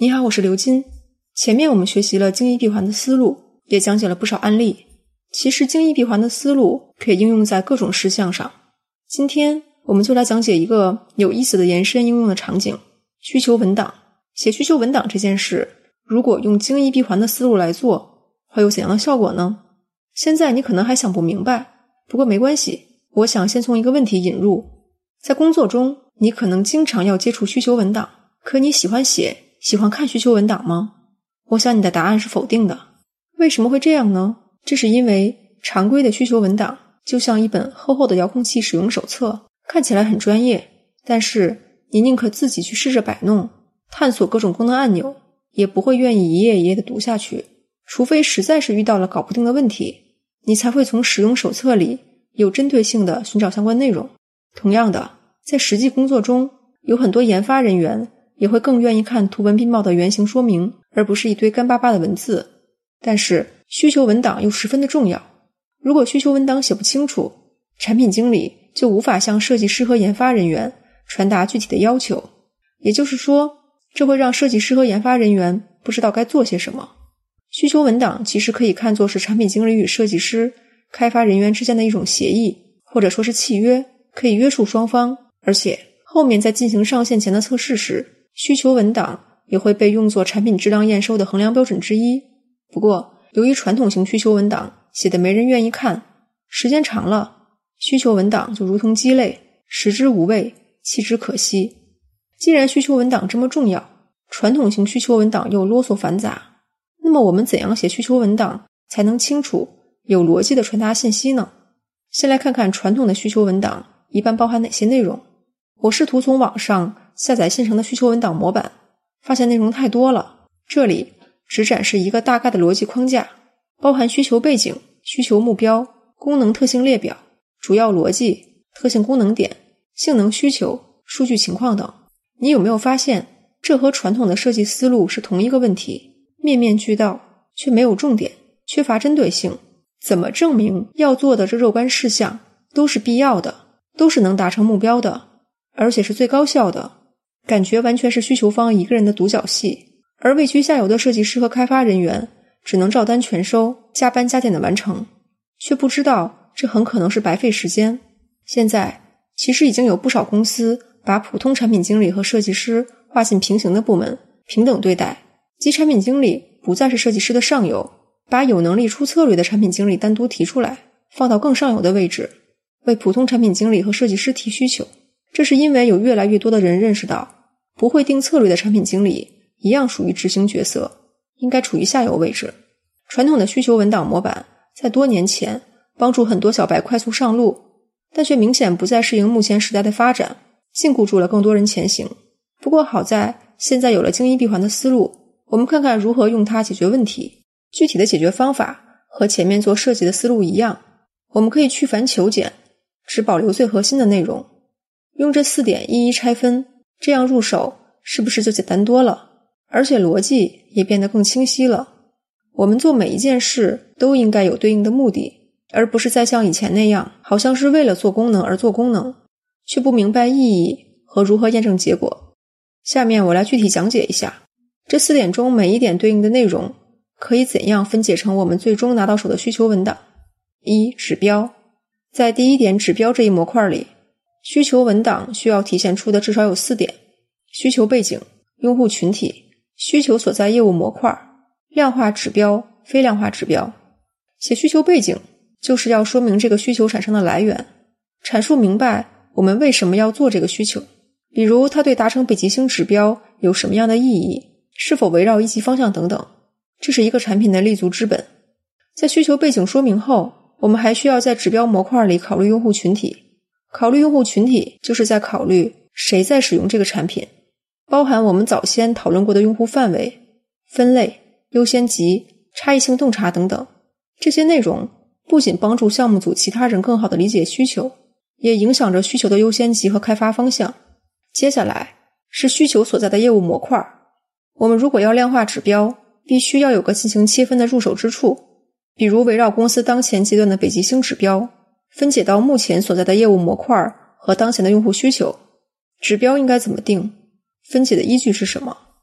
你好，我是刘金。前面我们学习了精益闭环的思路，也讲解了不少案例。其实精益闭环的思路可以应用在各种事项上。今天我们就来讲解一个有意思的延伸应用的场景——需求文档。写需求文档这件事，如果用精益闭环的思路来做，会有怎样的效果呢？现在你可能还想不明白，不过没关系，我想先从一个问题引入。在工作中，你可能经常要接触需求文档，可你喜欢写、喜欢看需求文档吗？我想你的答案是否定的。为什么会这样呢？这是因为常规的需求文档就像一本厚厚的遥控器使用手册，看起来很专业，但是你宁可自己去试着摆弄，探索各种功能按钮，也不会愿意一页一页地读下去，除非实在是遇到了搞不定的问题，你才会从使用手册里有针对性地寻找相关内容。同样的，在实际工作中，有很多研发人员也会更愿意看图文并茂的原型说明，而不是一堆干巴巴的文字。但是需求文档又十分的重要，如果需求文档写不清楚，产品经理就无法向设计师和研发人员传达具体的要求，也就是说，这会让设计师和研发人员不知道该做些什么。需求文档其实可以看作是产品经理与设计师、开发人员之间的一种协议，或者说是契约，可以约束双方，而且后面在进行上线前的测试时，需求文档也会被用作产品质量验收的衡量标准之一。不过，由于传统型需求文档写的没人愿意看，时间长了，需求文档就如同鸡肋，食之无味，弃之可惜。既然需求文档这么重要，传统型需求文档又啰嗦繁杂，那么我们怎样写需求文档才能清楚、有逻辑地传达信息呢？先来看看传统的需求文档一般包含哪些内容。我试图从网上下载现成的需求文档模板，发现内容太多了，这里只展示一个大概的逻辑框架，包含需求背景、需求目标、功能特性列表、主要逻辑、特性功能点、性能需求、数据情况等。你有没有发现，这和传统的设计思路是同一个问题，面面俱到，却没有重点，缺乏针对性。怎么证明要做的这若干事项都是必要的，都是能达成目标的，而且是最高效的？感觉完全是需求方一个人的独角戏，而位居下游的设计师和开发人员只能照单全收，加班加点的完成，却不知道这很可能是白费时间。现在其实已经有不少公司把普通产品经理和设计师划进平行的部门，平等对待，即产品经理不再是设计师的上游，把有能力出策略的产品经理单独提出来，放到更上游的位置，为普通产品经理和设计师提需求。这是因为有越来越多的人认识到，不会定策略的产品经理一样属于执行角色，应该处于下游位置。传统的需求文档模板在多年前帮助很多小白快速上路，但却明显不再适应目前时代的发展，禁锢住了更多人前行。不过好在现在有了精益闭环的思路，我们看看如何用它解决问题。具体的解决方法和前面做设计的思路一样，我们可以去繁求简，只保留最核心的内容，用这4点一一拆分，这样入手是不是就简单多了？而且逻辑也变得更清晰了。我们做每一件事都应该有对应的目的，而不是再像以前那样，好像是为了做功能而做功能，却不明白意义和如何验证结果。下面我来具体讲解一下，这4点中每一点对应的内容可以怎样分解成我们最终拿到手的需求文档。1. 指标。在第1点指标这一模块里，需求文档需要体现出的至少有4点：需求背景、用户群体、需求所在业务模块、量化指标、非量化指标。写需求背景就是要说明这个需求产生的来源，阐述明白我们为什么要做这个需求，比如它对达成北极星指标有什么样的意义，是否围绕一级方向等等。这是一个产品的立足之本。在需求背景说明后，我们还需要在指标模块里考虑用户群体。考虑用户群体就是在考虑谁在使用这个产品，包含我们早先讨论过的用户范围、分类、优先级、差异性洞察等等。这些内容不仅帮助项目组其他人更好地理解需求，也影响着需求的优先级和开发方向。接下来是需求所在的业务模块。我们如果要量化指标，必须要有个进行切分的入手之处，比如围绕公司当前阶段的北极星指标，分解到目前所在的业务模块和当前的用户需求。指标应该怎么定？分解的依据是什么？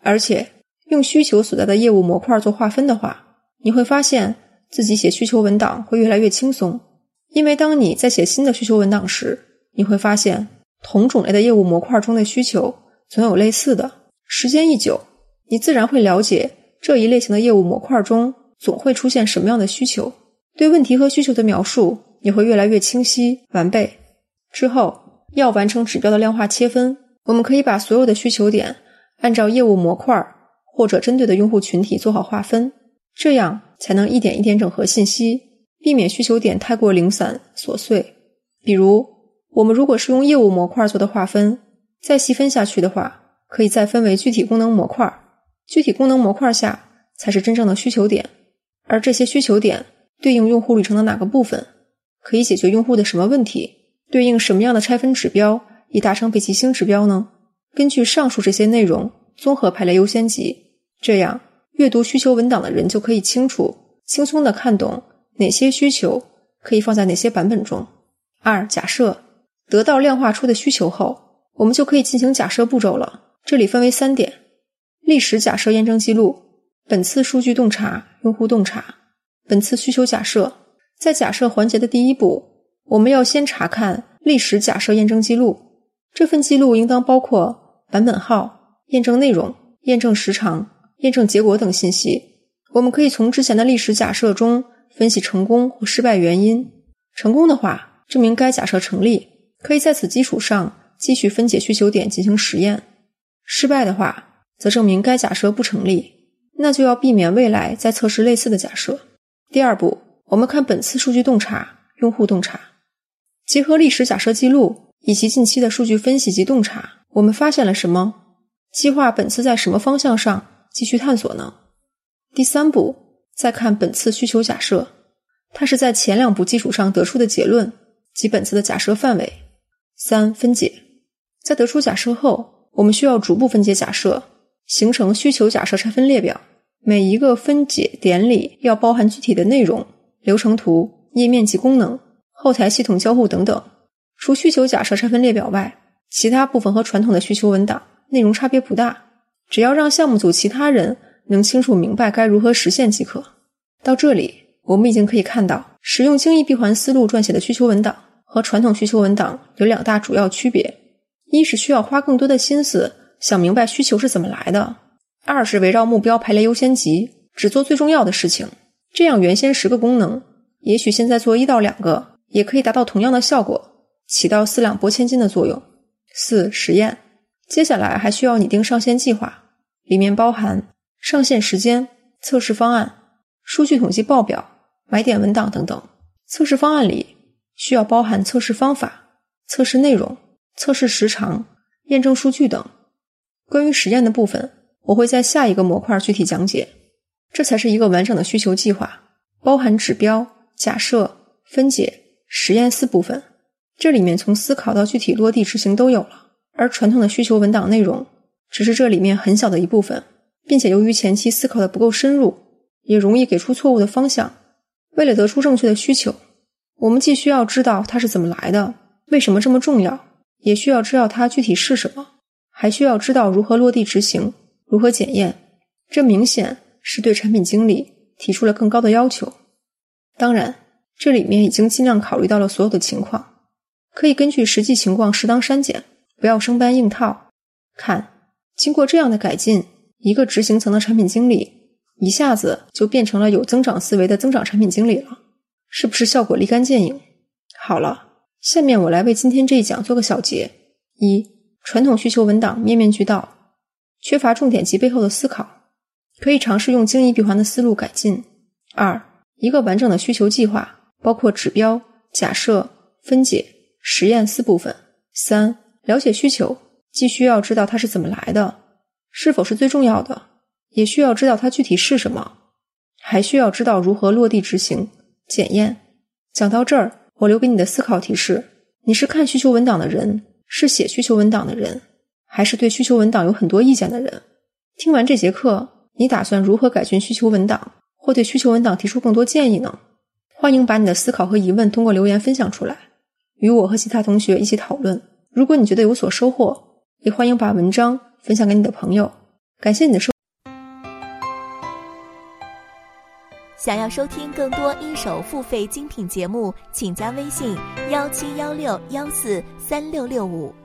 而且用需求所在的业务模块做划分的话，你会发现自己写需求文档会越来越轻松。因为当你在写新的需求文档时，你会发现同种类的业务模块中的需求总有类似的，时间一久，你自然会了解这一类型的业务模块中总会出现什么样的需求，对问题和需求的描述也会越来越清晰完备。之后要完成指标的量化切分，我们可以把所有的需求点按照业务模块或者针对的用户群体做好划分，这样才能一点一点整合信息，避免需求点太过零散琐碎。比如我们如果是用业务模块做的划分，再细分下去的话，可以再分为具体功能模块，具体功能模块下才是真正的需求点，而这些需求点对应用户旅程的哪个部分，可以解决用户的什么问题，对应什么样的拆分指标以达成北极星指标呢？根据上述这些内容综合排列优先级，这样阅读需求文档的人就可以轻松地看懂哪些需求可以放在哪些版本中。2. 假设得到量化出的需求后，我们就可以进行假设步骤了。这里分为3点：历史假设验证记录、本次数据洞察、用户洞察。本次需求假设，在假设环节的第一步，我们要先查看历史假设验证记录，这份记录应当包括版本号、验证内容、验证时长、验证结果等信息。我们可以从之前的历史假设中分析成功或失败原因，成功的话证明该假设成立，可以在此基础上继续分解需求点进行实验。失败的话则证明该假设不成立，那就要避免未来再测试类似的假设。第2步，我们看本次数据洞察、用户洞察。结合历史假设记录以及近期的数据分析及洞察，我们发现了什么？计划本次在什么方向上继续探索呢？第3步，再看本次需求假设，它是在前2步基础上得出的结论及本次的假设范围。3. 分解。在得出假设后，我们需要逐步分解假设，形成需求假设拆分列表。每一个分解点里要包含具体的内容、流程图、页面及功能、后台系统交互等等。除需求假设拆分列表外，其他部分和传统的需求文档内容差别不大，只要让项目组其他人能清楚明白该如何实现即可。到这里，我们已经可以看到，使用精益闭环思路撰写的需求文档和传统需求文档有2大主要区别：一是需要花更多的心思想明白需求是怎么来的；2是围绕目标排列优先级，只做最重要的事情。这样原先10个功能，也许现在做1到2个，也可以达到同样的效果，起到4两拨千斤的作用。4. 实验。接下来还需要拟定上线计划，里面包含上线时间、测试方案、数据统计报表、买点文档等等。测试方案里需要包含测试方法、测试内容、测试时长、验证数据等。关于实验的部分，我会在下一个模块具体讲解。这才是一个完整的需求计划，包含指标、假设、分解、实验4部分。这里面从思考到具体落地执行都有了，而传统的需求文档内容只是这里面很小的一部分，并且由于前期思考的不够深入，也容易给出错误的方向。为了得出正确的需求，我们既需要知道它是怎么来的，为什么这么重要，也需要知道它具体是什么，还需要知道如何落地执行，如何检验。这明显是对产品经理提出了更高的要求。当然，这里面已经尽量考虑到了所有的情况，可以根据实际情况适当删减，不要生搬硬套。看，经过这样的改进，一个执行层的产品经理一下子就变成了有增长思维的增长产品经理了，是不是效果立竿见影？好了，下面我来为今天这一讲做个小结。1. 传统需求文档面面俱到，缺乏重点及背后的思考，可以尝试用精益闭环的思路改进。2. 一个完整的需求计划，包括指标、假设、分解、实验4部分。3. 了解需求，既需要知道它是怎么来的，是否是最重要的，也需要知道它具体是什么，还需要知道如何落地执行、检验。讲到这儿，我留给你的思考提示：你是看需求文档的人，是写需求文档的人，还是对需求文档有很多意见的人？听完这节课，你打算如何改进需求文档，或对需求文档提出更多建议呢？欢迎把你的思考和疑问通过留言分享出来，与我和其他同学一起讨论。如果你觉得有所收获，也欢迎把文章分享给你的朋友。 感谢你的收听。 想要收听更多一手付费精品节目，请加微信1716143665。